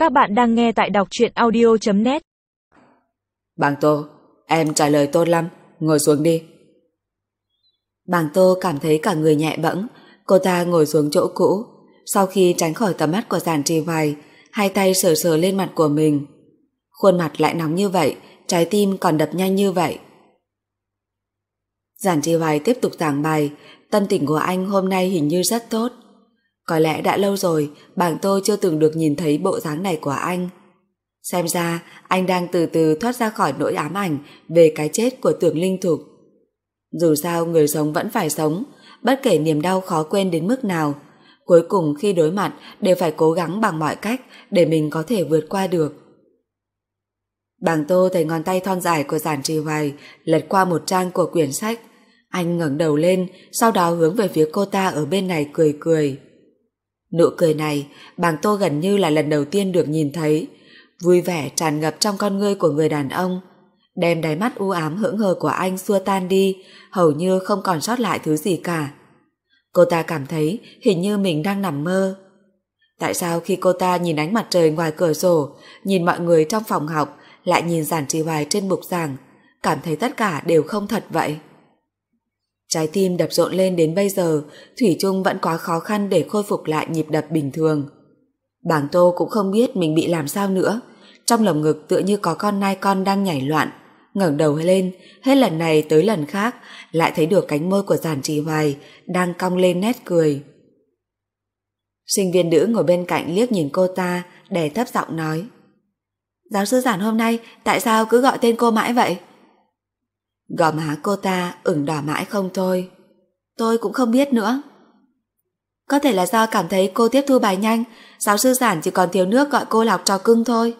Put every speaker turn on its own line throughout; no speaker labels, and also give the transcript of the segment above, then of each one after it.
Các bạn đang nghe tại đọc truyện audio.net.
Bàng Tô, em trả lời tốt lắm, ngồi xuống đi. Bàng Tô cảm thấy cả người nhẹ bẫng, cô ta ngồi xuống chỗ cũ, sau khi tránh khỏi tầm mắt của Giản Trì Hoài, hai tay sờ sờ lên mặt của mình. Khuôn mặt lại nóng như vậy, trái tim còn đập nhanh như vậy. Giản Trì Hoài tiếp tục giảng bài, tâm tình của anh hôm nay hình như rất tốt. Có lẽ đã lâu rồi Bàng Tô chưa từng được nhìn thấy bộ dáng này của anh. Xem ra anh đang từ từ thoát ra khỏi nỗi ám ảnh về cái chết của Tưởng Linh Thục. Dù sao người sống vẫn phải sống, bất kể niềm đau khó quên đến mức nào, cuối cùng khi đối mặt đều phải cố gắng bằng mọi cách để mình có thể vượt qua được. Bàng Tô thấy ngón tay thon dài của Giản Trì Hoài lật qua một trang của quyển sách. Anh ngẩng đầu lên, sau đó hướng về phía cô ta ở bên này cười cười. Nụ cười này, Bàng Tô gần như là lần đầu tiên được nhìn thấy, vui vẻ tràn ngập trong con ngươi của người đàn ông, đem đáy mắt u ám hững hờ của anh xua tan đi, hầu như không còn sót lại thứ gì cả. Cô ta cảm thấy hình như mình đang nằm mơ. Tại sao khi cô ta nhìn ánh mặt trời ngoài cửa sổ, nhìn mọi người trong phòng học, lại nhìn Giản Trì Hoài trên bục giảng, cảm thấy tất cả đều không thật vậy? Trái tim đập rộn lên đến bây giờ, thủy chung vẫn quá khó khăn để khôi phục lại nhịp đập bình thường. Bàng Tô cũng không biết mình bị làm sao nữa, trong lồng ngực tựa như có con nai con đang nhảy loạn, ngẩng đầu lên, hết lần này tới lần khác, lại thấy được cánh môi của Giản Trì Hoài đang cong lên nét cười. Sinh viên nữ ngồi bên cạnh liếc nhìn cô ta, đè thấp giọng nói: "Giáo sư Giản hôm nay tại sao cứ gọi tên cô mãi vậy?" Gò má cô ta ửng đỏ mãi không thôi. "Tôi cũng không biết nữa. Có thể là do cảm thấy cô tiếp thu bài nhanh, giáo sư Giản chỉ còn thiếu nước gọi cô là học trò cưng thôi."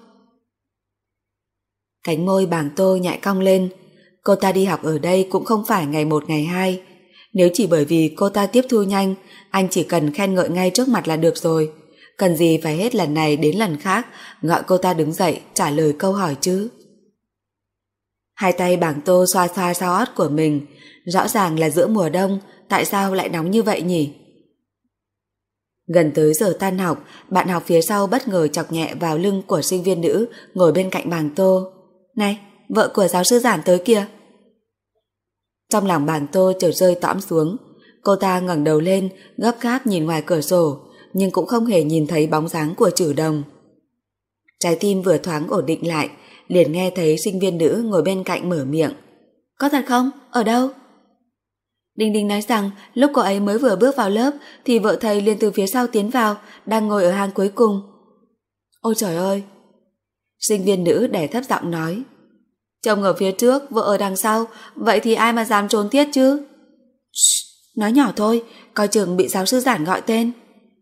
Cánh môi Bàng Tô nhạy cong lên. Cô ta đi học ở đây cũng không phải ngày một ngày hai. Nếu chỉ bởi vì cô ta tiếp thu nhanh, anh chỉ cần khen ngợi ngay trước mặt là được rồi. Cần gì phải hết lần này đến lần khác gọi cô ta đứng dậy trả lời câu hỏi chứ? Hai tay Bàng Tô xoa xoa sau ót của mình. Rõ ràng là giữa mùa đông, tại sao lại nóng như vậy nhỉ? Gần tới giờ tan học, bạn học phía sau bất ngờ chọc nhẹ vào lưng của sinh viên nữ ngồi bên cạnh Bàng Tô. "Này, vợ của giáo sư Giản tới kìa." Trong lòng Bàng Tô chợt rơi tõm xuống. Cô ta ngẩng đầu lên, gấp gáp nhìn ngoài cửa sổ, nhưng cũng không hề nhìn thấy bóng dáng của Trử Đồng. Trái tim vừa thoáng ổn định lại, liền nghe thấy sinh viên nữ ngồi bên cạnh mở miệng: "Có thật không? Ở đâu?" Đinh Đinh nói rằng lúc cô ấy mới vừa bước vào lớp thì vợ thầy liền từ phía sau tiến vào, đang ngồi ở hàng cuối cùng. "Ôi trời ơi!" Sinh viên nữ đè thấp giọng nói: "Chồng ở phía trước, vợ ở đằng sau, vậy thì ai mà dám trốn tiết chứ?" "Nói nhỏ thôi, coi chừng bị giáo sư Giản gọi tên."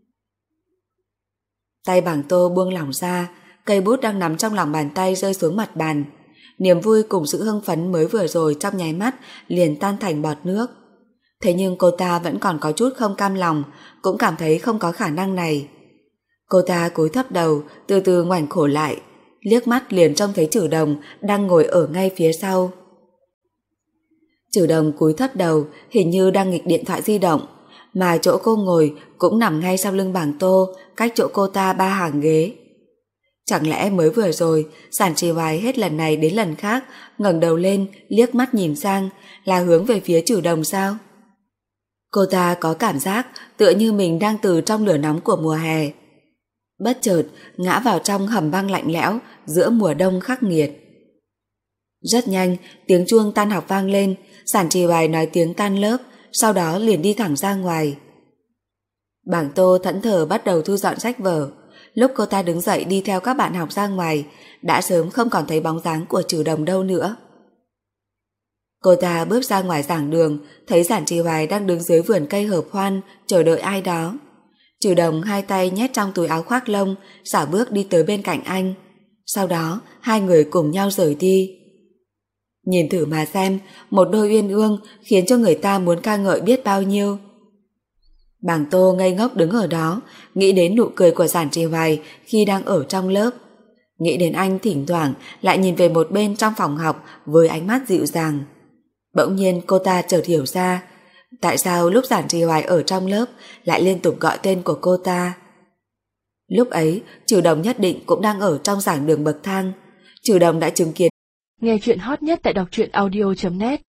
Tay Bàng Tô buông lỏng ra, cây bút đang nắm trong lòng bàn tay rơi xuống mặt bàn. Niềm vui cùng sự hưng phấn mới vừa rồi trong nháy mắt liền tan thành bọt nước. Thế nhưng cô ta vẫn còn có chút không cam lòng, cũng cảm thấy không có khả năng này. Cô ta cúi thấp đầu, từ từ ngoảnh cổ lại, liếc mắt liền trông thấy Trử Đồng đang ngồi ở ngay phía sau. Trử Đồng cúi thấp đầu, hình như đang nghịch điện thoại di động, mà chỗ cô ngồi cũng nằm ngay sau lưng Bàng Tô, cách chỗ cô ta 3 hàng ghế. Chẳng lẽ mới vừa rồi Giản Trì Hoài hết lần này đến lần khác ngẩng đầu lên liếc mắt nhìn sang là hướng về phía Trử Đồng sao? Cô ta có cảm giác tựa như mình đang từ trong lửa nóng của mùa hè, bất chợt ngã vào trong hầm băng lạnh lẽo giữa mùa đông khắc nghiệt. Rất nhanh, tiếng chuông tan học vang lên, Giản Trì Hoài nói tiếng tan lớp, sau đó liền đi thẳng ra ngoài. Bàng Tô thẫn thờ bắt đầu thu dọn sách vở. Lúc cô ta đứng dậy đi theo các bạn học ra ngoài, đã sớm không còn thấy bóng dáng của Trử Đồng đâu nữa. Cô ta bước ra ngoài giảng đường, thấy Giản Trì Hoài đang đứng dưới vườn cây hợp hoan chờ đợi ai đó. Trử Đồng hai tay nhét trong túi áo khoác lông, xảo bước đi tới bên cạnh anh. Sau đó hai người cùng nhau rời đi. Nhìn thử mà xem, một đôi uyên ương khiến cho người ta muốn ca ngợi biết bao nhiêu. Bàng Tô ngây ngốc đứng ở đó, nghĩ đến nụ cười của Giản Trì Hoài khi đang ở trong lớp, nghĩ đến anh thỉnh thoảng lại nhìn về một bên trong phòng học với ánh mắt dịu dàng. Bỗng nhiên cô ta chợt hiểu ra tại sao lúc Giản Trì Hoài ở trong lớp lại liên tục gọi tên của cô ta. Lúc ấy, Trừ Đồng nhất định cũng đang ở trong giảng đường bậc thang. Trừ Đồng đã chứng kiến.
Nghe chuyện hot nhất tại đọc truyện audio.net